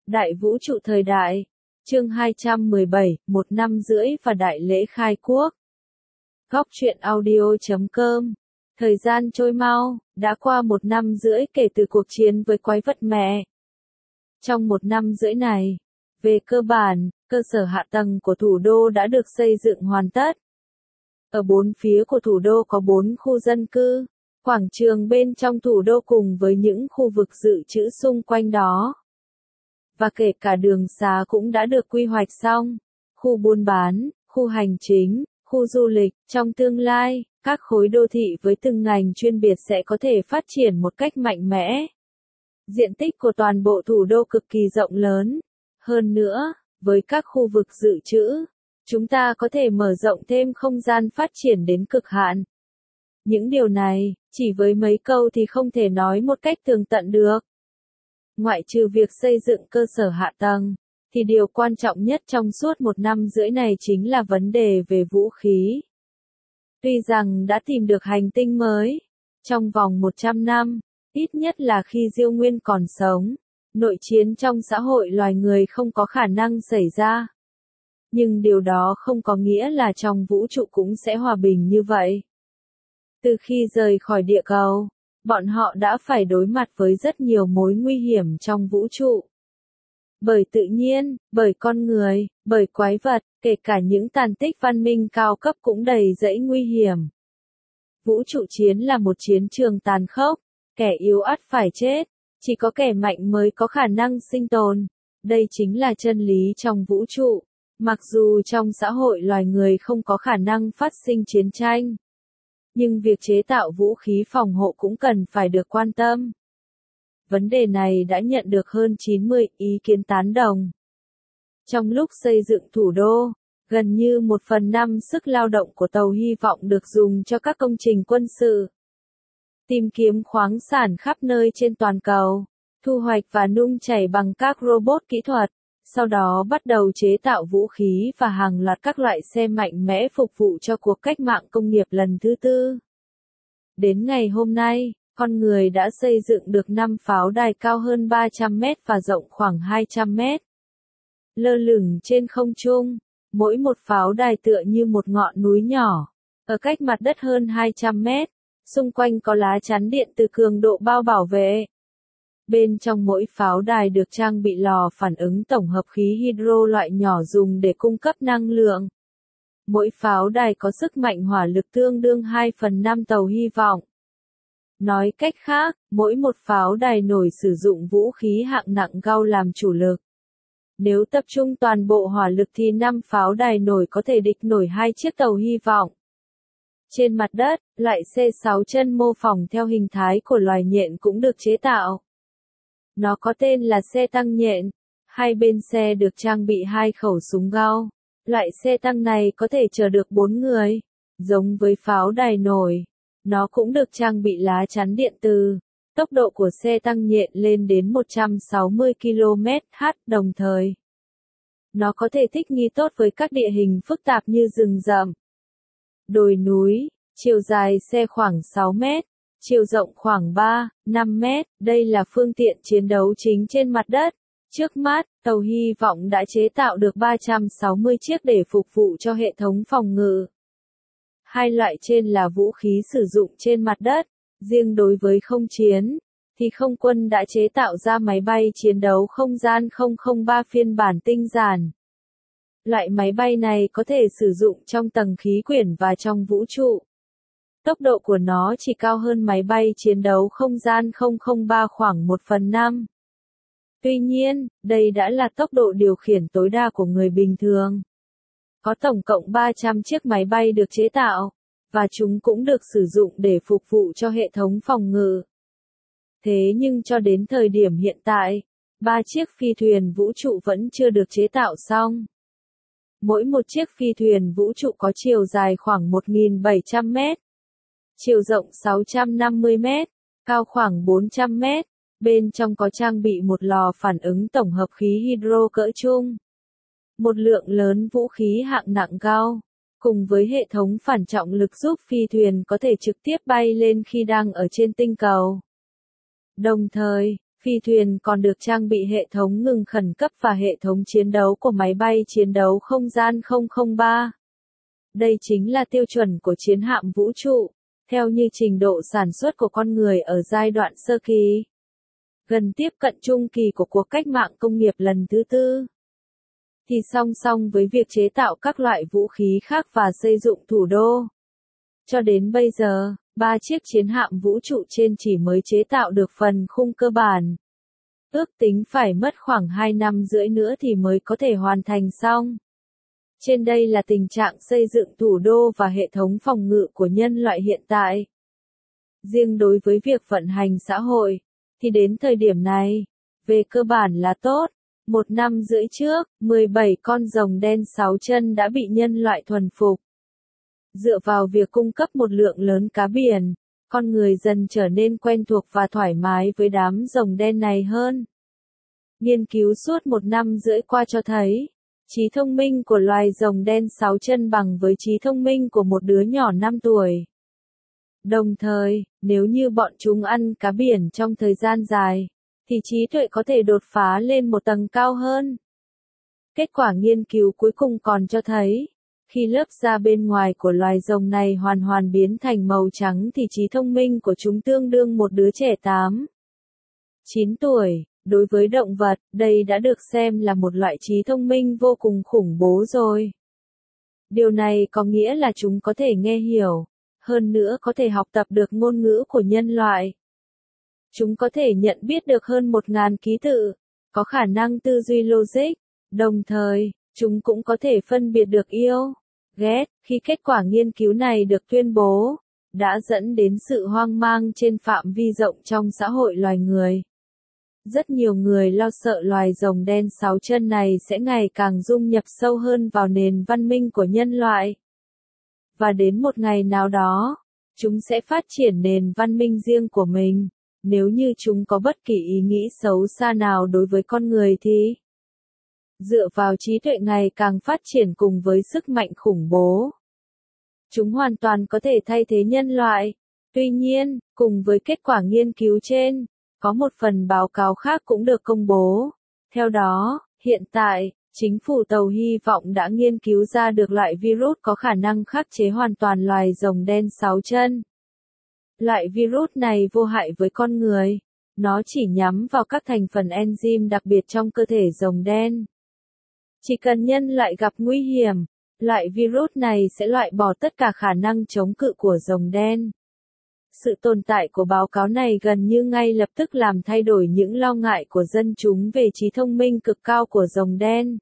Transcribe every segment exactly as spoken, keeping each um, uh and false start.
Đại vũ trụ thời đại. Chương hai trăm mười bảy, một năm rưỡi và đại lễ khai quốc. Góc truyện audio chấm com. Thời gian trôi mau, đã qua một năm rưỡi kể từ cuộc chiến với quái vật mẹ. Trong một năm rưỡi này, về cơ bản, cơ sở hạ tầng của thủ đô đã được xây dựng hoàn tất. Ở bốn phía của thủ đô có bốn khu dân cư, quảng trường bên trong thủ đô cùng với những khu vực dự trữ xung quanh đó. Và kể cả đường xá cũng đã được quy hoạch xong, khu buôn bán, khu hành chính, khu du lịch. Trong tương lai, các khối đô thị với từng ngành chuyên biệt sẽ có thể phát triển một cách mạnh mẽ. Diện tích của toàn bộ thủ đô cực kỳ rộng lớn. Hơn nữa, với các khu vực dự trữ, chúng ta có thể mở rộng thêm không gian phát triển đến cực hạn. Những điều này, chỉ với mấy câu thì không thể nói một cách tường tận được. Ngoại trừ việc xây dựng cơ sở hạ tầng, thì điều quan trọng nhất trong suốt một năm rưỡi này chính là vấn đề về vũ khí. Tuy rằng đã tìm được hành tinh mới, trong vòng một trăm năm, ít nhất là khi Diêu Nguyên còn sống, nội chiến trong xã hội loài người không có khả năng xảy ra. Nhưng điều đó không có nghĩa là trong vũ trụ cũng sẽ hòa bình như vậy. Từ khi rời khỏi địa cầu, bọn họ đã phải đối mặt với rất nhiều mối nguy hiểm trong vũ trụ. Bởi tự nhiên, bởi con người, bởi quái vật, kể cả những tàn tích văn minh cao cấp cũng đầy rẫy nguy hiểm. Vũ trụ chiến là một chiến trường tàn khốc, kẻ yếu ắt phải chết, chỉ có kẻ mạnh mới có khả năng sinh tồn. Đây chính là chân lý trong vũ trụ, mặc dù trong xã hội loài người không có khả năng phát sinh chiến tranh. Nhưng việc chế tạo vũ khí phòng hộ cũng cần phải được quan tâm. Vấn đề này đã nhận được hơn chín mươi ý kiến tán đồng. Trong lúc xây dựng thủ đô, gần như một phần năm sức lao động của tàu hy vọng được dùng cho các công trình quân sự. Tìm kiếm khoáng sản khắp nơi trên toàn cầu, thu hoạch và nung chảy bằng các robot kỹ thuật, sau đó bắt đầu chế tạo vũ khí và hàng loạt các loại xe mạnh mẽ phục vụ cho cuộc cách mạng công nghiệp lần thứ tư. Đến ngày hôm nay, con người đã xây dựng được năm pháo đài cao hơn ba trăm mét và rộng khoảng hai trăm mét. Lơ lửng trên không trung, mỗi một pháo đài tựa như một ngọn núi nhỏ, ở cách mặt đất hơn hai trăm mét, xung quanh có lá chắn điện từ cường độ bao bảo vệ. Bên trong mỗi pháo đài được trang bị lò phản ứng tổng hợp khí hydro loại nhỏ dùng để cung cấp năng lượng. Mỗi pháo đài có sức mạnh hỏa lực tương đương hai phần năm tàu hy vọng. Nói cách khác, mỗi một pháo đài nổi sử dụng vũ khí hạng nặng gao làm chủ lực. Nếu tập trung toàn bộ hỏa lực thì năm pháo đài nổi có thể địch nổi hai chiếc tàu hy vọng. Trên mặt đất, loại xe sáu chân mô phỏng theo hình thái của loài nhện cũng được chế tạo. Nó có tên là xe tăng nhện. Hai bên xe được trang bị hai khẩu súng gao. Loại xe tăng này có thể chở được bốn người. Giống với pháo đài nổi, nó cũng được trang bị lá chắn điện từ. Tốc độ của xe tăng nhện lên đến một trăm sáu mươi ki lô mét trên giờ đồng thời. Nó có thể thích nghi tốt với các địa hình phức tạp như rừng rậm, đồi núi. Chiều dài xe khoảng sáu mét, chiều rộng khoảng ba, năm mét. Đây là phương tiện chiến đấu chính trên mặt đất. Trước mắt, tàu hy vọng đã chế tạo được ba trăm sáu mươi chiếc để phục vụ cho hệ thống phòng ngự. Hai loại trên là vũ khí sử dụng trên mặt đất. Riêng đối với không chiến, thì không quân đã chế tạo ra máy bay chiến đấu không gian không không ba phiên bản tinh giản. Loại máy bay này có thể sử dụng trong tầng khí quyển và trong vũ trụ. Tốc độ của nó chỉ cao hơn máy bay chiến đấu không gian không không ba khoảng một phần năm. Tuy nhiên, đây đã là tốc độ điều khiển tối đa của người bình thường. Có tổng cộng ba trăm chiếc máy bay được chế tạo, và chúng cũng được sử dụng để phục vụ cho hệ thống phòng ngự. Thế nhưng cho đến thời điểm hiện tại, ba chiếc phi thuyền vũ trụ vẫn chưa được chế tạo xong. Mỗi một chiếc phi thuyền vũ trụ có chiều dài khoảng một nghìn bảy trăm mét, chiều rộng sáu trăm năm mươi mét, cao khoảng bốn trăm mét. Bên trong có trang bị một lò phản ứng tổng hợp khí hydro cỡ trung, một lượng lớn vũ khí hạng nặng cao, cùng với hệ thống phản trọng lực giúp phi thuyền có thể trực tiếp bay lên khi đang ở trên tinh cầu. Đồng thời, Phi thuyền còn được trang bị hệ thống ngừng khẩn cấp và hệ thống chiến đấu của máy bay chiến đấu không gian không không ba. Đây chính là tiêu chuẩn của chiến hạm vũ trụ, theo như trình độ sản xuất của con người ở giai đoạn sơ kỳ, gần tiếp cận trung kỳ của cuộc cách mạng công nghiệp lần thứ tư. Thì song song với việc chế tạo các loại vũ khí khác và xây dựng thủ đô, cho đến bây giờ, ba chiếc chiến hạm vũ trụ trên chỉ mới chế tạo được phần khung cơ bản. Ước tính phải mất khoảng hai năm rưỡi nữa thì mới có thể hoàn thành xong. Trên đây là tình trạng xây dựng thủ đô và hệ thống phòng ngự của nhân loại hiện tại. Riêng đối với việc vận hành xã hội, thì đến thời điểm này, về cơ bản là tốt. Một năm rưỡi trước, mười bảy con rồng đen sáu chân đã bị nhân loại thuần phục. Dựa vào việc cung cấp một lượng lớn cá biển, con người dần trở nên quen thuộc và thoải mái với đám rồng đen này hơn. Nghiên cứu suốt một năm rưỡi qua cho thấy, trí thông minh của loài rồng đen sáu chân bằng với trí thông minh của một đứa nhỏ năm tuổi. Đồng thời, nếu như bọn chúng ăn cá biển trong thời gian dài, thì trí tuệ có thể đột phá lên một tầng cao hơn. Kết quả nghiên cứu cuối cùng còn cho thấy, khi lớp da bên ngoài của loài rồng này hoàn hoàn biến thành màu trắng thì trí thông minh của chúng tương đương một đứa trẻ tám, chín tuổi. Đối với động vật, đây đã được xem là một loại trí thông minh vô cùng khủng bố rồi. Điều này có nghĩa là chúng có thể nghe hiểu, hơn nữa có thể học tập được ngôn ngữ của nhân loại. Chúng có thể nhận biết được hơn một nghìn ký tự, có khả năng tư duy logic, đồng thời, chúng cũng có thể phân biệt được yêu, ghét. Khi kết quả nghiên cứu này được tuyên bố, đã dẫn đến sự hoang mang trên phạm vi rộng trong xã hội loài người. Rất nhiều người lo sợ loài rồng đen sáu chân này sẽ ngày càng dung nhập sâu hơn vào nền văn minh của nhân loại. Và đến một ngày nào đó, chúng sẽ phát triển nền văn minh riêng của mình. Nếu như chúng có bất kỳ ý nghĩ xấu xa nào đối với con người thì, dựa vào trí tuệ ngày càng phát triển cùng với sức mạnh khủng bố, chúng hoàn toàn có thể thay thế nhân loại. Tuy nhiên, cùng với kết quả nghiên cứu trên, có một phần báo cáo khác cũng được công bố. Theo đó, hiện tại, chính phủ Tàu hy vọng đã nghiên cứu ra được loại virus có khả năng khắc chế hoàn toàn loài rồng đen sáu chân. Loại virus này vô hại với con người. Nó chỉ nhắm vào các thành phần enzyme đặc biệt trong cơ thể rồng đen. Chỉ cần nhân loại gặp nguy hiểm, loại virus này sẽ loại bỏ tất cả khả năng chống cự của rồng đen. Sự tồn tại của báo cáo này gần như ngay lập tức làm thay đổi những lo ngại của dân chúng về trí thông minh cực cao của rồng đen.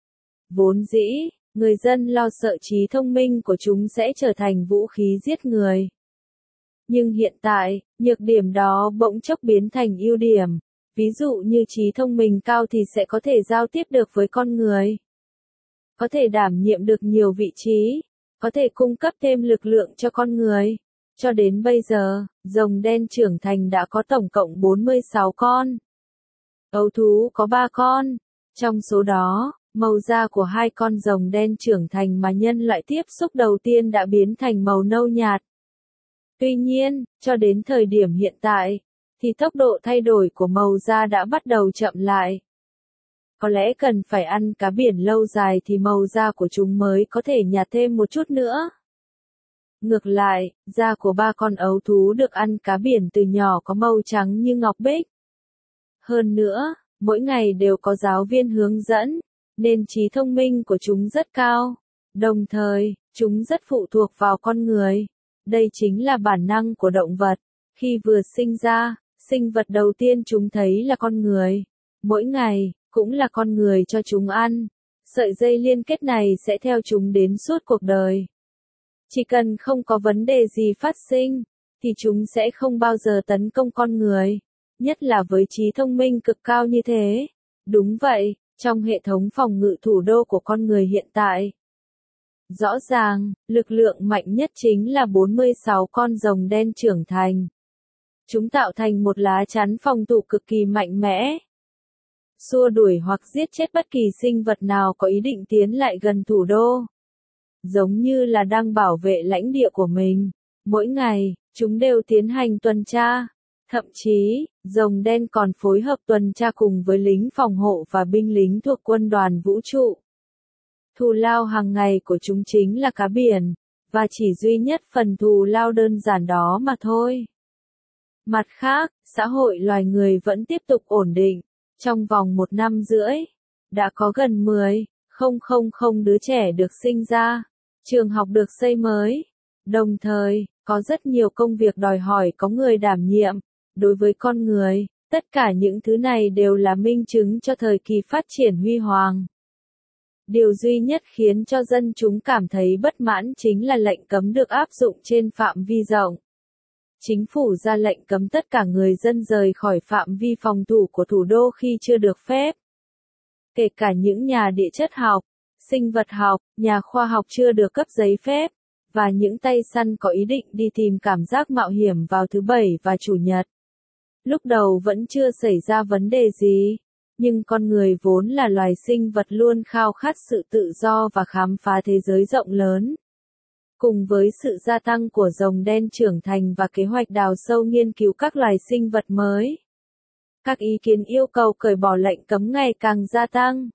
Vốn dĩ, người dân lo sợ trí thông minh của chúng sẽ trở thành vũ khí giết người. Nhưng hiện tại, nhược điểm đó bỗng chốc biến thành ưu điểm. Ví dụ như trí thông minh cao thì sẽ có thể giao tiếp được với con người, có thể đảm nhiệm được nhiều vị trí, có thể cung cấp thêm lực lượng cho con người. Cho đến bây giờ, rồng đen trưởng thành đã có tổng cộng bốn mươi sáu con. Ấu thú có ba con. Trong số đó, màu da của hai con rồng đen trưởng thành mà nhân loại tiếp xúc đầu tiên đã biến thành màu nâu nhạt. Tuy nhiên, cho đến thời điểm hiện tại, thì tốc độ thay đổi của màu da đã bắt đầu chậm lại. Có lẽ cần phải ăn cá biển lâu dài thì màu da của chúng mới có thể nhạt thêm một chút nữa. Ngược lại, da của ba con ấu thú được ăn cá biển từ nhỏ có màu trắng như ngọc bích. Hơn nữa, mỗi ngày đều có giáo viên hướng dẫn, nên trí thông minh của chúng rất cao. Đồng thời, chúng rất phụ thuộc vào con người. Đây chính là bản năng của động vật. Khi vừa sinh ra, sinh vật đầu tiên chúng thấy là con người. Mỗi ngày, cũng là con người cho chúng ăn. Sợi dây liên kết này sẽ theo chúng đến suốt cuộc đời. Chỉ cần không có vấn đề gì phát sinh, thì chúng sẽ không bao giờ tấn công con người. Nhất là với trí thông minh cực cao như thế. Đúng vậy, trong hệ thống phòng ngự thủ đô của con người hiện tại. Rõ ràng, lực lượng mạnh nhất chính là bốn mươi sáu con rồng đen trưởng thành. Chúng tạo thành một lá chắn phòng thủ cực kỳ mạnh mẽ. Xua đuổi hoặc giết chết bất kỳ sinh vật nào có ý định tiến lại gần thủ đô. Giống như là đang bảo vệ lãnh địa của mình. Mỗi ngày, chúng đều tiến hành tuần tra. Thậm chí, rồng đen còn phối hợp tuần tra cùng với lính phòng hộ và binh lính thuộc quân đoàn vũ trụ. Thù lao hàng ngày của chúng chính là cá biển, và chỉ duy nhất phần thù lao đơn giản đó mà thôi. Mặt khác, xã hội loài người vẫn tiếp tục ổn định. Trong vòng một năm rưỡi, đã có gần mười nghìn đứa trẻ được sinh ra, trường học được xây mới. Đồng thời, có rất nhiều công việc đòi hỏi có người đảm nhiệm. Đối với con người, tất cả những thứ này đều là minh chứng cho thời kỳ phát triển huy hoàng. Điều duy nhất khiến cho dân chúng cảm thấy bất mãn chính là lệnh cấm được áp dụng trên phạm vi rộng. Chính phủ ra lệnh cấm tất cả người dân rời khỏi phạm vi phòng thủ của thủ đô khi chưa được phép. Kể cả những nhà địa chất học, sinh vật học, nhà khoa học chưa được cấp giấy phép, và những tay săn có ý định đi tìm cảm giác mạo hiểm vào thứ Bảy và Chủ nhật. Lúc đầu vẫn chưa xảy ra vấn đề gì, nhưng con người vốn là loài sinh vật luôn khao khát sự tự do và khám phá thế giới rộng lớn. Cùng với sự gia tăng của rồng đen trưởng thành và kế hoạch đào sâu nghiên cứu các loài sinh vật mới, các ý kiến yêu cầu cởi bỏ lệnh cấm ngày càng gia tăng,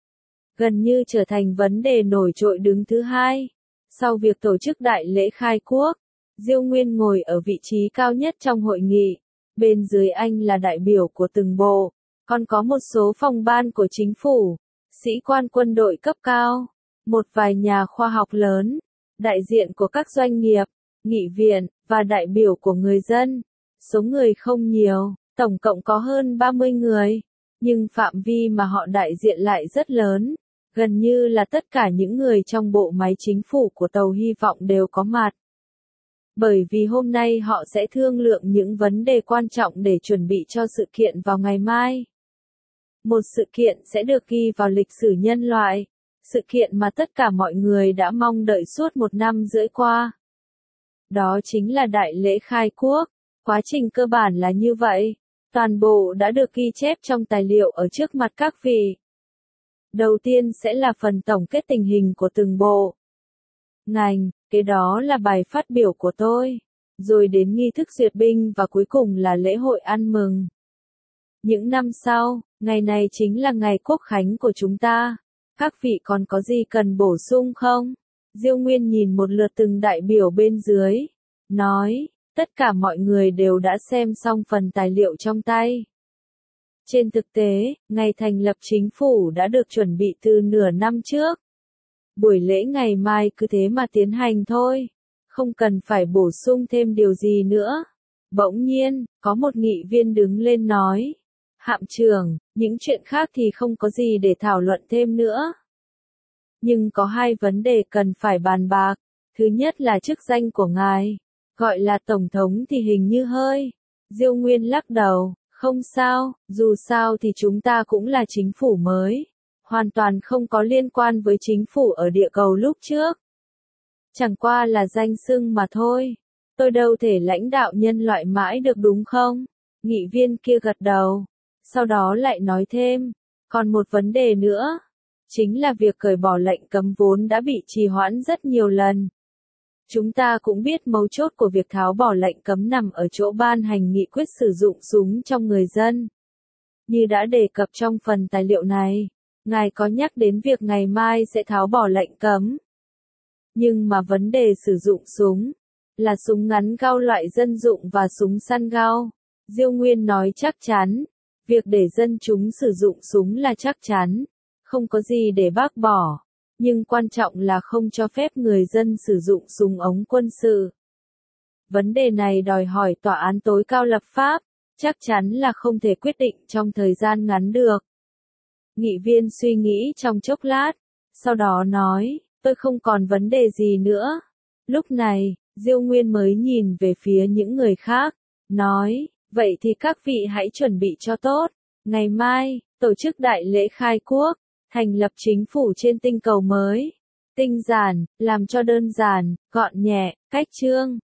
gần như trở thành vấn đề nổi trội đứng thứ hai. Sau việc tổ chức đại lễ khai quốc, Diêu Nguyên ngồi ở vị trí cao nhất trong hội nghị, bên dưới anh là đại biểu của từng bộ, còn có một số phòng ban của chính phủ, sĩ quan quân đội cấp cao, một vài nhà khoa học lớn, đại diện của các doanh nghiệp, nghị viện, và đại biểu của người dân. Số người không nhiều, tổng cộng có hơn ba mươi người, nhưng phạm vi mà họ đại diện lại rất lớn, gần như là tất cả những người trong bộ máy chính phủ của Tàu Hy vọng đều có mặt. Bởi vì hôm nay họ sẽ thương lượng những vấn đề quan trọng để chuẩn bị cho sự kiện vào ngày mai. Một sự kiện sẽ được ghi vào lịch sử nhân loại, sự kiện mà tất cả mọi người đã mong đợi suốt một năm rưỡi qua. Đó chính là đại lễ khai quốc. Quá trình cơ bản là như vậy, toàn bộ đã được ghi chép trong tài liệu ở trước mặt các vị. Đầu tiên sẽ là phần tổng kết tình hình của từng bộ ngành, kế đó là bài phát biểu của tôi, rồi đến nghi thức duyệt binh và cuối cùng là lễ hội ăn mừng. Những năm sau, ngày này chính là ngày quốc khánh của chúng ta. Các vị còn có gì cần bổ sung không? Diêu Nguyên nhìn một lượt từng đại biểu bên dưới, nói, tất cả mọi người đều đã xem xong phần tài liệu trong tay. Trên thực tế, ngày thành lập chính phủ đã được chuẩn bị từ nửa năm trước. Buổi lễ ngày mai cứ thế mà tiến hành thôi, không cần phải bổ sung thêm điều gì nữa. Bỗng nhiên, có một nghị viên đứng lên nói, Hạm trưởng, những chuyện khác thì không có gì để thảo luận thêm nữa. Nhưng có hai vấn đề cần phải bàn bạc. Thứ nhất là chức danh của ngài, gọi là tổng thống thì hình như hơi. Diêu Nguyên lắc đầu, không sao, dù sao thì chúng ta cũng là chính phủ mới, hoàn toàn không có liên quan với chính phủ ở địa cầu lúc trước. Chẳng qua là danh xưng mà thôi, tôi đâu thể lãnh đạo nhân loại mãi được đúng không? Nghị viên kia gật đầu, sau đó lại nói thêm, còn một vấn đề nữa, chính là việc cởi bỏ lệnh cấm vốn đã bị trì hoãn rất nhiều lần. Chúng ta cũng biết mấu chốt của việc tháo bỏ lệnh cấm nằm ở chỗ ban hành nghị quyết sử dụng súng trong người dân. Như đã đề cập trong phần tài liệu này, ngài có nhắc đến việc ngày mai sẽ tháo bỏ lệnh cấm. Nhưng mà vấn đề sử dụng súng, là súng ngắn gao loại dân dụng và súng săn gao. Diêu Nguyên nói chắc chắn, việc để dân chúng sử dụng súng là chắc chắn, không có gì để bác bỏ. Nhưng quan trọng là không cho phép người dân sử dụng súng ống quân sự. Vấn đề này đòi hỏi tòa án tối cao lập pháp, chắc chắn là không thể quyết định trong thời gian ngắn được. Nghị viên suy nghĩ trong chốc lát, sau đó nói, tôi không còn vấn đề gì nữa. Lúc này, Diêu Nguyên mới nhìn về phía những người khác, nói, vậy thì các vị hãy chuẩn bị cho tốt. Ngày mai, tổ chức đại lễ khai quốc, thành lập chính phủ trên tinh cầu mới. Tinh giản, làm cho đơn giản, gọn nhẹ, cách chương.